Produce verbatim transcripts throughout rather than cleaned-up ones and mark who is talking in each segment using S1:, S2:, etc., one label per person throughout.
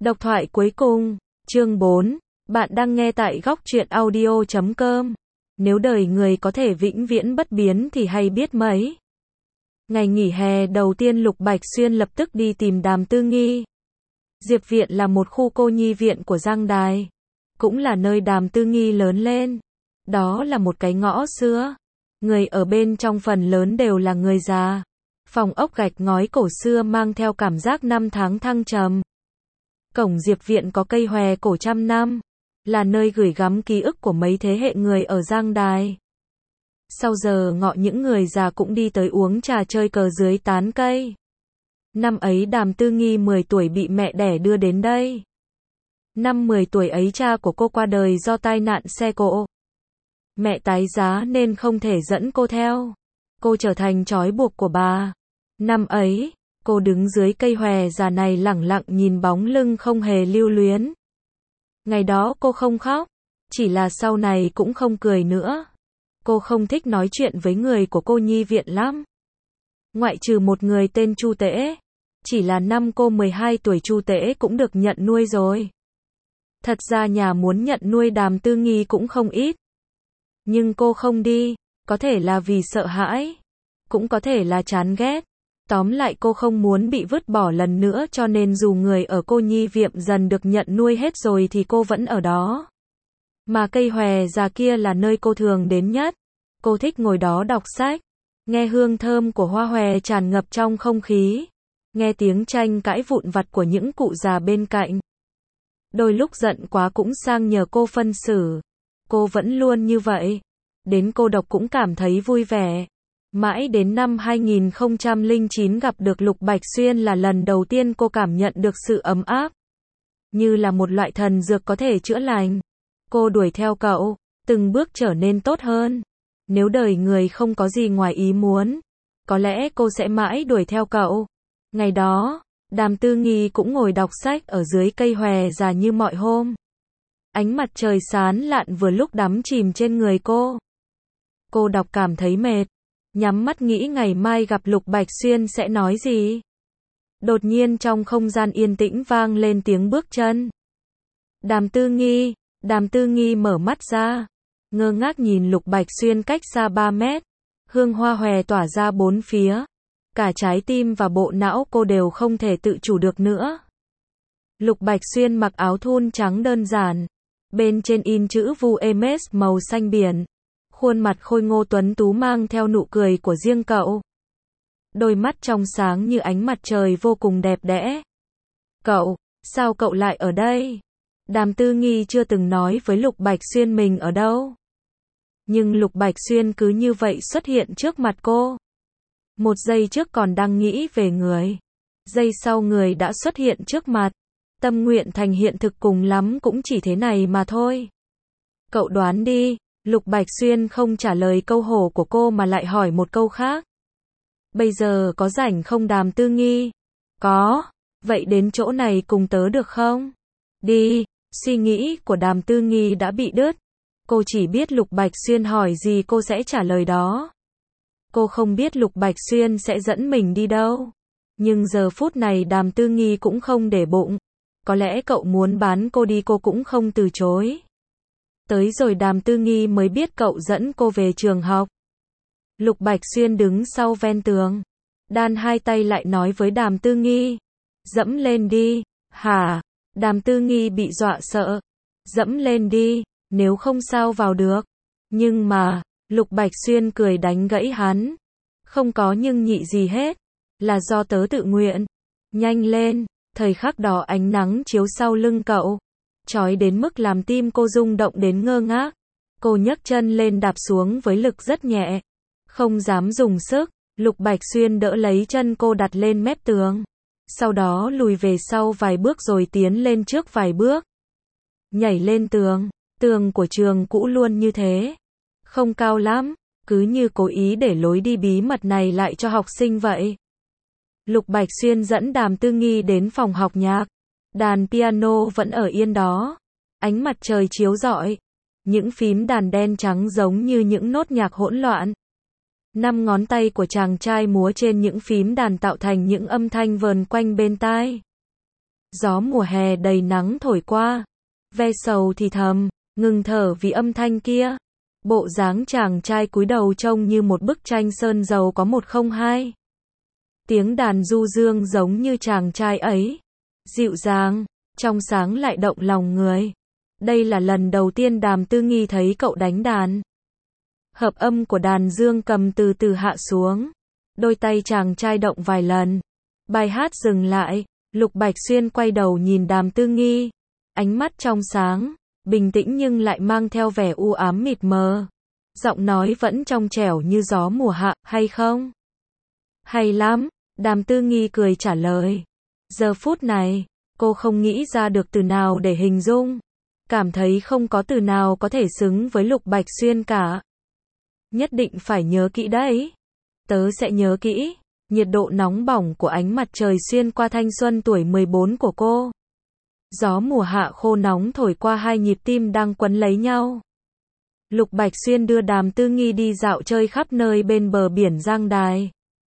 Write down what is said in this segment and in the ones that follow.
S1: Độc thoại cuối cùng, chương bốn. Bạn đang nghe tại góc truyện audio chấm com. Nếu đời người có thể vĩnh viễn bất biến thì hay biết mấy. Ngày nghỉ hè đầu tiên Lục Bạch Xuyên lập tức đi tìm Đàm Tư Nghi. Diệp Viện là một khu cô nhi viện của Giang Đài. Cũng là nơi Đàm Tư Nghi lớn lên. Đó là một cái ngõ xưa. Người ở bên trong phần lớn đều là người già. Phòng ốc gạch ngói cổ xưa mang theo cảm giác năm tháng thăng trầm. Cổng Diệp Viện có cây hòe cổ trăm năm, là nơi gửi gắm ký ức của mấy thế hệ người ở Giang Đài. Sau giờ ngọ những người già cũng đi tới uống trà chơi cờ dưới tán cây. Năm ấy Đàm Tư Nghi mười tuổi bị mẹ đẻ đưa đến đây. Năm mười tuổi ấy cha của cô qua đời do tai nạn xe cộ. Mẹ tái giá nên không thể dẫn cô theo. Cô trở thành trói buộc của bà. Năm ấy, cô đứng dưới cây hòe già này lẳng lặng nhìn bóng lưng không hề lưu luyến. Ngày đó cô không khóc, chỉ là sau này cũng không cười nữa. Cô không thích nói chuyện với người của cô nhi viện lắm. Ngoại trừ một người tên Chu Tễ. Chỉ là năm cô mười hai tuổi Chu Tễ cũng được nhận nuôi rồi. Thật ra nhà muốn nhận nuôi Đàm Tư Nghi cũng không ít. Nhưng cô không đi, có thể là vì sợ hãi, cũng có thể là chán ghét. Tóm lại cô không muốn bị vứt bỏ lần nữa cho nên dù người ở cô nhi viện dần được nhận nuôi hết rồi thì cô vẫn ở đó. Mà cây hòe già kia là nơi cô thường đến nhất. Cô thích ngồi đó đọc sách, nghe hương thơm của hoa hòe tràn ngập trong không khí, nghe tiếng tranh cãi vụn vặt của những cụ già bên cạnh. Đôi lúc giận quá cũng sang nhờ cô phân xử. Cô vẫn luôn như vậy. Đến cô đọc cũng cảm thấy vui vẻ. Mãi đến năm hai nghìn không trăm lẻ chín gặp được Lục Bạch Xuyên là lần đầu tiên cô cảm nhận được sự ấm áp. Như là một loại thần dược có thể chữa lành. Cô đuổi theo cậu, từng bước trở nên tốt hơn. Nếu đời người không có gì ngoài ý muốn, có lẽ cô sẽ mãi đuổi theo cậu. Ngày đó, Đàm Tư Nghi cũng ngồi đọc sách ở dưới cây hòe già như mọi hôm. Ánh mặt trời sáng lạn vừa lúc đắm chìm trên người cô. Cô đọc cảm thấy mệt, nhắm mắt nghĩ ngày mai gặp Lục Bạch Xuyên sẽ nói gì. Đột nhiên trong không gian yên tĩnh vang lên tiếng bước chân. Đàm Tư Nghi, Đàm Tư Nghi mở mắt ra, ngơ ngác nhìn Lục Bạch Xuyên cách xa ba mét. Hương hoa hòe tỏa ra bốn phía. Cả trái tim và bộ não cô đều không thể tự chủ được nữa. Lục Bạch Xuyên mặc áo thun trắng đơn giản. Bên trên in chữ Vu Emes màu xanh biển. Khuôn mặt khôi ngô tuấn tú mang theo nụ cười của riêng cậu. Đôi mắt trong sáng như ánh mặt trời vô cùng đẹp đẽ. Cậu, sao cậu lại ở đây? Đàm Tư Nghi chưa từng nói với Lục Bạch Xuyên mình ở đâu. Nhưng Lục Bạch Xuyên cứ như vậy xuất hiện trước mặt cô. Một giây trước còn đang nghĩ về người. Giây sau người đã xuất hiện trước mặt. Tâm nguyện thành hiện thực cùng lắm cũng chỉ thế này mà thôi. Cậu đoán đi. Lục Bạch Xuyên không trả lời câu hỏi của cô mà lại hỏi một câu khác. Bây giờ có rảnh không Đàm Tư Nghi? Có. Vậy đến chỗ này cùng tớ được không? Đi. Suy nghĩ của Đàm Tư Nghi đã bị đứt. Cô chỉ biết Lục Bạch Xuyên hỏi gì cô sẽ trả lời đó. Cô không biết Lục Bạch Xuyên sẽ dẫn mình đi đâu. Nhưng giờ phút này Đàm Tư Nghi cũng không để bụng. Có lẽ cậu muốn bán cô đi cô cũng không từ chối. Tới rồi Đàm Tư Nghi mới biết cậu dẫn cô về trường học. Lục Bạch Xuyên đứng sau ven tường. Đan hai tay lại nói với Đàm Tư Nghi. Dẫm lên đi. Hả? Đàm Tư Nghi bị dọa sợ. Dẫm lên đi, nếu không sao vào được. Nhưng mà, Lục Bạch Xuyên cười đánh gãy hắn. Không có nhưng nhị gì hết. Là do tớ tự nguyện. Nhanh lên, thời khắc đó ánh nắng chiếu sau lưng cậu. Chói đến mức làm tim cô rung động đến ngơ ngác. Cô nhấc chân lên đạp xuống với lực rất nhẹ. Không dám dùng sức, Lục Bạch Xuyên đỡ lấy chân cô đặt lên mép tường. Sau đó lùi về sau vài bước rồi tiến lên trước vài bước. Nhảy lên tường. Tường của trường cũ luôn như thế. Không cao lắm, cứ như cố ý để lối đi bí mật này lại cho học sinh vậy. Lục Bạch Xuyên dẫn Đàm Tư Nghi đến phòng học nhạc. Đàn piano vẫn ở yên đó. Ánh mặt trời chiếu rọi. Những phím đàn đen trắng giống như những nốt nhạc hỗn loạn. Năm ngón tay của chàng trai múa trên những phím đàn tạo thành những âm thanh vờn quanh bên tai. Gió mùa hè đầy nắng thổi qua. Ve sầu thì thầm, ngừng thở vì âm thanh kia. Bộ dáng chàng trai cúi đầu trông như một bức tranh sơn dầu có một không hai. Tiếng đàn du dương giống như chàng trai ấy. Dịu dàng, trong sáng lại động lòng người. Đây là lần đầu tiên Đàm Tư Nghi thấy cậu đánh đàn. Hợp âm của đàn dương cầm từ từ hạ xuống. Đôi tay chàng trai động vài lần. Bài hát dừng lại. Lục Bạch Xuyên quay đầu nhìn Đàm Tư Nghi. Ánh mắt trong sáng, bình tĩnh nhưng lại mang theo vẻ u ám mịt mờ. Giọng nói vẫn trong trẻo như gió mùa hạ, hay không? Hay lắm, Đàm Tư Nghi cười trả lời. Giờ phút này, cô không nghĩ ra được từ nào để hình dung. Cảm thấy không có từ nào có thể xứng với Lục Bạch Xuyên cả. Nhất định phải nhớ kỹ đấy. Tớ sẽ nhớ kỹ. Nhiệt độ nóng bỏng của ánh mặt trời xuyên qua thanh xuân tuổi mười bốn của cô. Gió mùa hạ khô nóng thổi qua hai nhịp tim đang quấn lấy nhau. Lục Bạch Xuyên đưa Đàm Tư Nghi đi dạo chơi khắp nơi bên bờ biển Giang Đài.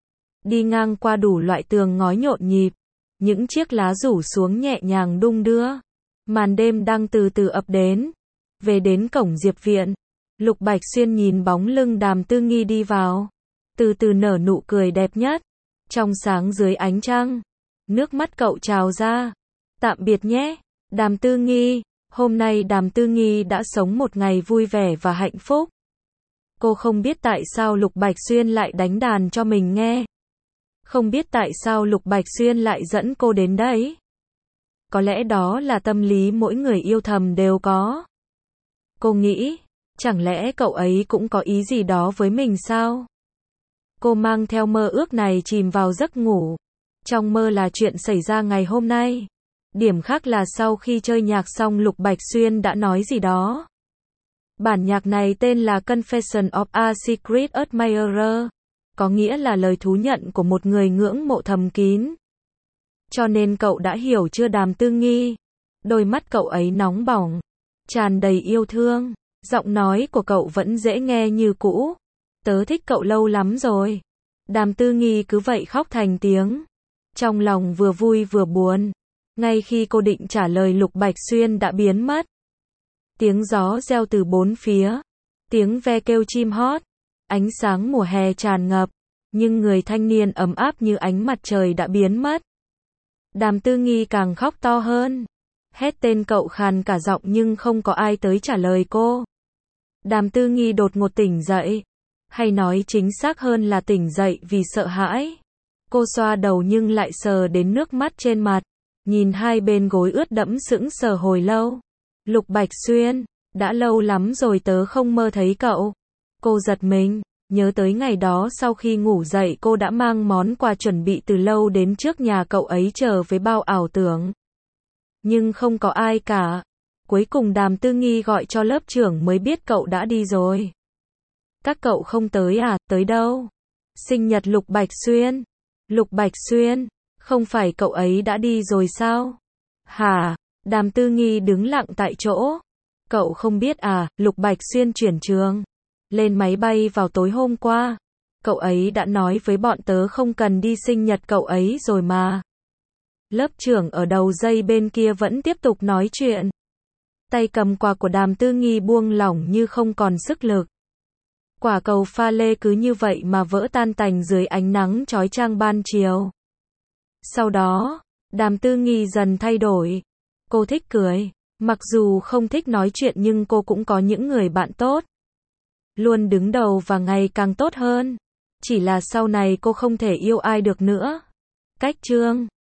S1: Đi ngang qua đủ loại tường ngói nhộn nhịp. Những chiếc lá rủ xuống nhẹ nhàng đung đưa. Màn đêm đang từ từ ập đến. Về đến cổng Diệp Viện. Lục Bạch Xuyên nhìn bóng lưng Đàm Tư Nghi đi vào. Từ từ nở nụ cười đẹp nhất. Trong sáng dưới ánh trăng. Nước mắt cậu trào ra. Tạm biệt nhé, Đàm Tư Nghi. Hôm nay Đàm Tư Nghi đã sống một ngày vui vẻ và hạnh phúc. Cô không biết tại sao Lục Bạch Xuyên lại đánh đàn cho mình nghe. Không biết tại sao Lục Bạch Xuyên lại dẫn cô đến đấy. Có lẽ đó là tâm lý mỗi người yêu thầm đều có. Cô nghĩ, chẳng lẽ cậu ấy cũng có ý gì đó với mình sao? Cô mang theo mơ ước này chìm vào giấc ngủ. Trong mơ là chuyện xảy ra ngày hôm nay. Điểm khác là sau khi chơi nhạc xong Lục Bạch Xuyên đã nói gì đó. Bản nhạc này tên là Confession of a Secret Admirer. Có nghĩa là lời thú nhận của một người ngưỡng mộ thầm kín. Cho nên cậu đã hiểu chưa Đàm Tư Nghi? Đôi mắt cậu ấy nóng bỏng. Tràn đầy yêu thương. Giọng nói của cậu vẫn dễ nghe như cũ. Tớ thích cậu lâu lắm rồi. Đàm Tư Nghi cứ vậy khóc thành tiếng. Trong lòng vừa vui vừa buồn. Ngay khi cô định trả lời Lục Bạch Xuyên đã biến mất. Tiếng gió reo từ bốn phía. Tiếng ve kêu chim hót. Ánh sáng mùa hè tràn ngập. Nhưng người thanh niên ấm áp như ánh mặt trời đã biến mất. Đàm Tư Nghi càng khóc to hơn. Hét tên cậu khàn cả giọng nhưng không có ai tới trả lời cô. Đàm Tư Nghi đột ngột tỉnh dậy. Hay nói chính xác hơn là tỉnh dậy vì sợ hãi. Cô xoa đầu nhưng lại sờ đến nước mắt trên mặt. Nhìn hai bên gối ướt đẫm sững sờ hồi lâu. Lục Bạch Xuyên, đã lâu lắm rồi tớ không mơ thấy cậu. Cô giật mình, nhớ tới ngày đó sau khi ngủ dậy cô đã mang món quà chuẩn bị từ lâu đến trước nhà cậu ấy chờ với bao ảo tưởng. Nhưng không có ai cả. Cuối cùng Đàm Tư Nghi gọi cho lớp trưởng mới biết cậu đã đi rồi. Các cậu không tới à, tới đâu? Sinh nhật Lục Bạch Xuyên. Lục Bạch Xuyên, không phải cậu ấy đã đi rồi sao? Hả? Đàm Tư Nghi đứng lặng tại chỗ. Cậu không biết à, Lục Bạch Xuyên chuyển trường. Lên máy bay vào tối hôm qua. Cậu ấy đã nói với bọn tớ không cần đi sinh nhật cậu ấy rồi mà. Lớp trưởng ở đầu dây bên kia vẫn tiếp tục nói chuyện. Tay cầm quà của Đàm Tư Nghi buông lỏng như không còn sức lực. Quả cầu pha lê cứ như vậy mà vỡ tan tành dưới ánh nắng chói chang ban chiều. Sau đó, Đàm Tư Nghi dần thay đổi. Cô thích cười. Mặc dù không thích nói chuyện nhưng cô cũng có những người bạn tốt. Luôn đứng đầu và ngày càng tốt hơn. Chỉ là sau này cô không thể yêu ai được nữa. Cách chương